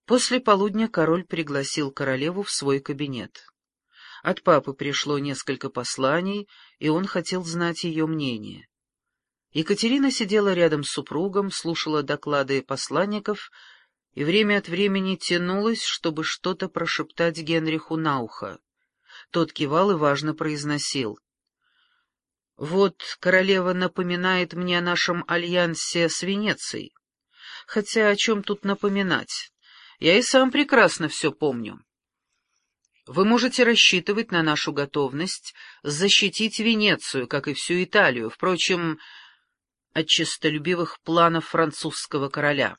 После полудня король пригласил королеву в свой кабинет. От папы пришло несколько посланий, и он хотел знать ее мнение. Екатерина сидела рядом с супругом, слушала доклады посланников и время от времени тянулась, чтобы что-то прошептать Генриху на ухо. Тот кивал и важно произносил: «Вот королева напоминает мне о нашем альянсе с Венецией. Хотя о чем тут напоминать? Я и сам прекрасно все помню. Вы можете рассчитывать на нашу готовность защитить Венецию, как и всю Италию, впрочем, от честолюбивых планов французского короля».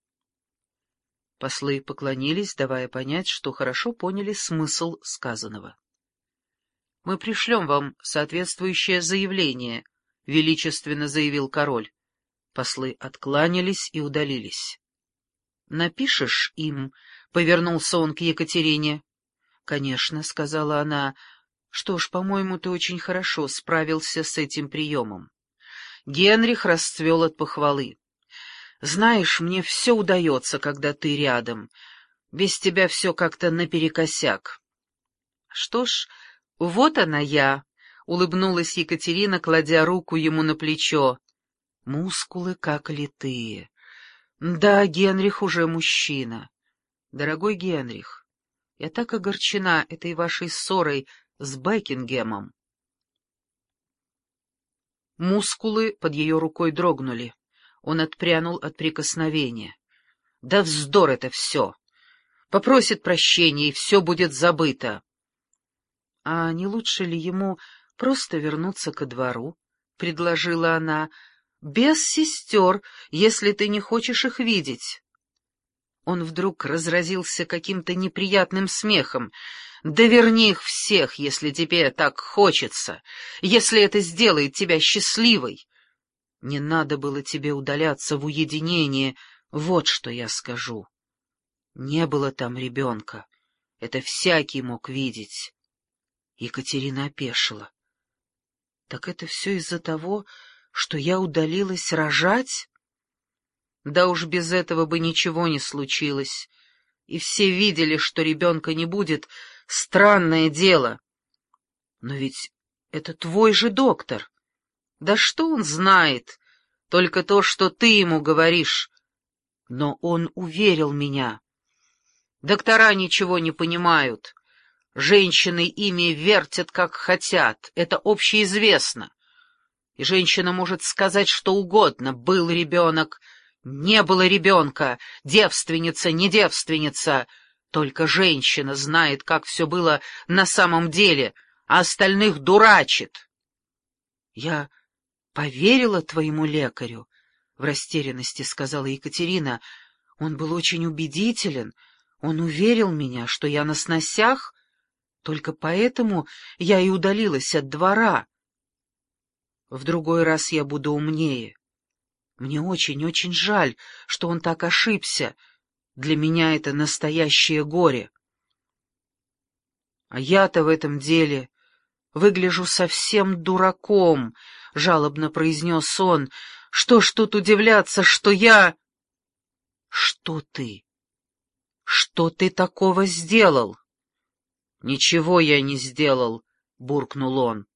Послы поклонились, давая понять, что хорошо поняли смысл сказанного. «Мы пришлем вам соответствующее заявление», — величественно заявил король. Послы откланялись и удалились. «Напишешь им?» — повернулся он к Екатерине. «Конечно», — сказала она. «Что ж, по-моему, ты очень хорошо справился с этим приемом». Генрих расцвел от похвалы. «Знаешь, мне все удается, когда ты рядом. Без тебя все как-то наперекосяк». «Что ж, вот она я», — улыбнулась Екатерина, кладя руку ему на плечо. «Мускулы как литые. Да, Генрих уже мужчина. Дорогой Генрих, я так огорчена этой вашей ссорой с Бекингемом». Мускулы под ее рукой дрогнули. Он отпрянул от прикосновения. «Да вздор это все! Попросит прощения, и все будет забыто». «А не лучше ли ему просто вернуться ко двору?» — предложила она. «Без сестер, если ты не хочешь их видеть». Он вдруг разразился каким-то неприятным смехом. «Да верни их всех, если тебе так хочется, если это сделает тебя счастливой. Не надо было тебе удаляться в уединение, вот что я скажу. Не было там ребенка, это всякий мог видеть». Екатерина опешила. «Так это все из-за того, что я удалилась рожать?» «Да уж без этого бы ничего не случилось. И все видели, что ребенка не будет. Странное дело. Но ведь это твой же доктор. Да что он знает? Только то, что ты ему говоришь. Но он уверил меня. Доктора ничего не понимают. Женщины ими вертят, как хотят. Это общеизвестно. И женщина может сказать что угодно. Был ребенок, не было ребенка, девственница, не девственница. Только женщина знает, как все было на самом деле, а остальных дурачит. «Я поверила твоему лекарю», — в растерянности сказала Екатерина. «Он был очень убедителен. Он уверил меня, что я на сносях. Только поэтому я и удалилась от двора. В другой раз я буду умнее. Мне очень-очень жаль, что он так ошибся. Для меня это настоящее горе. А я-то в этом деле выгляжу совсем дураком», — жалобно произнес он. «Что ж тут удивляться, что я...» «Что ты? Что ты такого сделал?» «Ничего я не сделал», — буркнул он.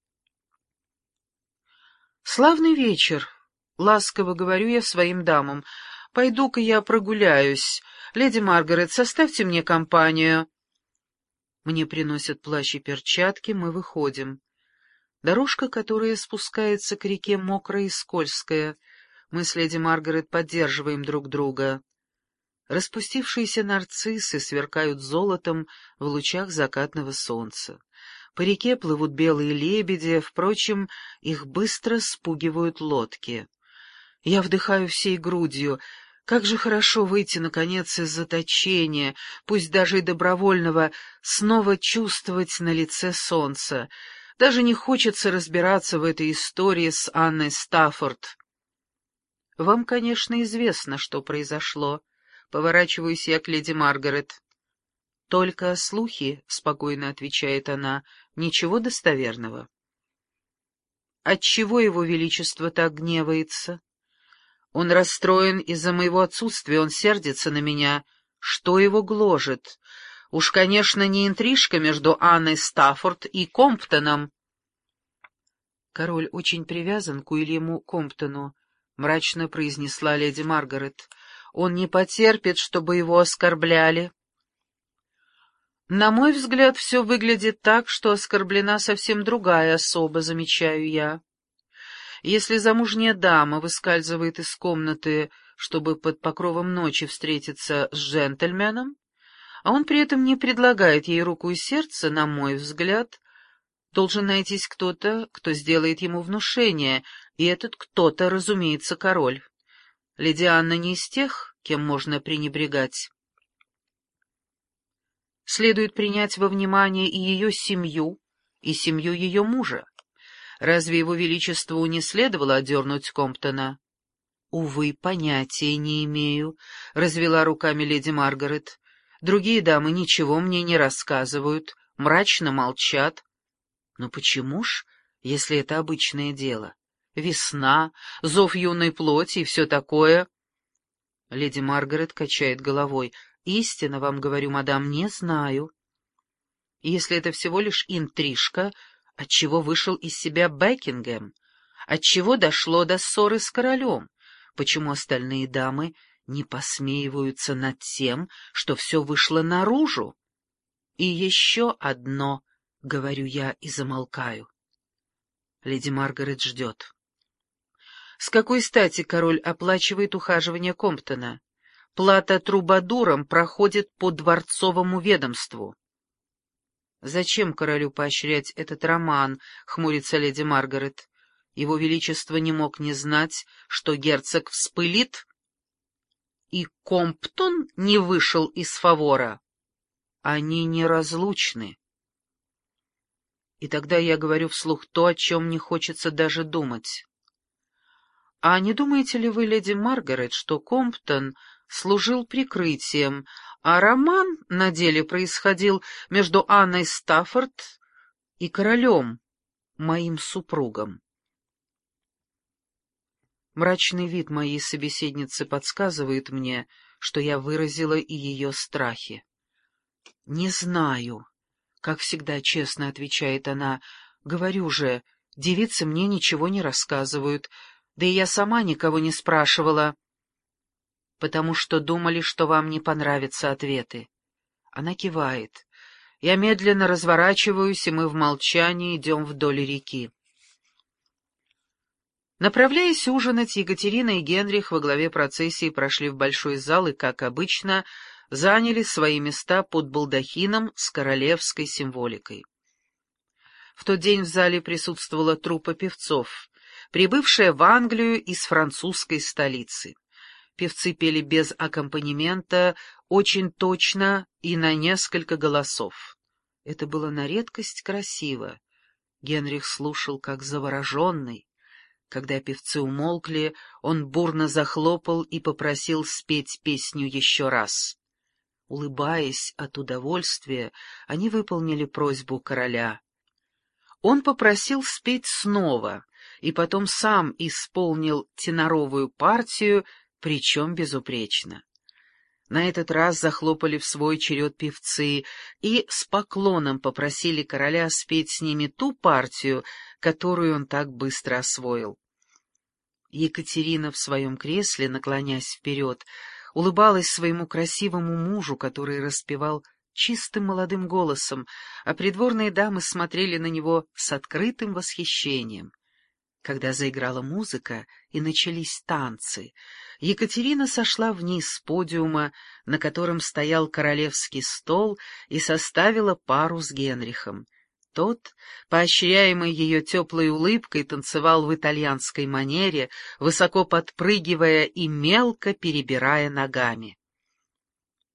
«Славный вечер», — ласково говорю я своим дамам. «Пойду-ка я прогуляюсь. Леди Маргарет, составьте мне компанию». Мне приносят плащ и перчатки, мы выходим. Дорожка, которая спускается к реке, мокрая и скользкая. Мы с леди Маргарет поддерживаем друг друга. Распустившиеся нарциссы сверкают золотом в лучах закатного солнца. По реке плывут белые лебеди, впрочем, их быстро спугивают лодки. Я вдыхаю всей грудью. Как же хорошо выйти, наконец, из заточения, пусть даже и добровольного, снова чувствовать на лице солнце. Даже не хочется разбираться в этой истории с Анной Стаффорд. Вам, конечно, известно, что произошло. Поворачиваюсь я к леди Маргарет. «Только слухи», — спокойно отвечает она, — «ничего достоверного». «Отчего его величество так гневается?» «Он расстроен из-за моего отсутствия, он сердится на меня. Что его гложет? Уж, конечно, не интрижка между Анной Стаффорд и Комптоном. «Король очень привязан к Уильяму Комптону», — мрачно произнесла леди Маргарет. «Он не потерпит, чтобы его оскорбляли». «На мой взгляд, все выглядит так, что оскорблена совсем другая особа, замечаю я. Если замужняя дама выскальзывает из комнаты, чтобы под покровом ночи встретиться с джентльменом, а он при этом не предлагает ей руку и сердце, на мой взгляд, должен найтись кто-то, кто сделает ему внушение, и этот кто-то, разумеется, король. Леди Анна не из тех, кем можно пренебрегать. Следует принять во внимание и ее семью, и семью ее мужа. Разве его величеству не следовало одернуть Комптона? — Увы, понятия не имею, — развела руками леди Маргарет. Другие дамы ничего мне не рассказывают, мрачно молчат. Но почему ж, если это обычное дело? Весна, зов юной плоти и все такое. Леди Маргарет качает головой. Истинно вам говорю, мадам, не знаю. Если это всего лишь интрижка, отчего вышел из себя Бекингем? Отчего дошло до ссоры с королем? Почему остальные дамы не посмеиваются над тем, что все вышло наружу? И еще одно, говорю я и замолкаю. Леди Маргарет ждет. С какой стати король оплачивает ухаживание Комптона? Плата трубадурам проходит по дворцовому ведомству. «Зачем королю поощрять этот роман?» — хмурится леди Маргарет. «Его величество не мог не знать, что герцог вспылит, и Комптон не вышел из фавора. Они неразлучны». И тогда я говорю вслух то, о чем не хочется даже думать. «А не думаете ли вы, леди Маргарет, что Комптон служил прикрытием, а роман на деле происходил между Анной Стаффорд и королем, моим супругом?» Мрачный вид моей собеседницы подсказывает мне, что я выразила и ее страхи. «Не знаю», — как всегда честно отвечает она. «Говорю же, девицы мне ничего не рассказывают, да и я сама никого не спрашивала, потому что думали, что вам не понравятся ответы». Она кивает. Я медленно разворачиваюсь, и мы в молчании идем вдоль реки. Направляясь ужинать, Екатерина и Генрих во главе процессии прошли в большой зал и, как обычно, заняли свои места под балдахином с королевской символикой. В тот день в зале присутствовала труппа певцов, прибывшая в Англию из французской столицы. Певцы пели без аккомпанемента, очень точно и на несколько голосов. Это было на редкость красиво. Генрих слушал как завороженный. Когда певцы умолкли, он бурно захлопал и попросил спеть песню еще раз. Улыбаясь от удовольствия, они выполнили просьбу короля. Он попросил спеть снова, и потом сам исполнил теноровую партию, причем безупречно. На этот раз захлопали в свой черед певцы и с поклоном попросили короля спеть с ними ту партию, которую он так быстро освоил. Екатерина в своем кресле, наклонясь вперед, улыбалась своему красивому мужу, который распевал чистым молодым голосом, а придворные дамы смотрели на него с открытым восхищением. Когда заиграла музыка и начались танцы, Екатерина сошла вниз с подиума, на котором стоял королевский стол, и составила пару с Генрихом. Тот, поощряемый ее теплой улыбкой, танцевал в итальянской манере, высоко подпрыгивая и мелко перебирая ногами.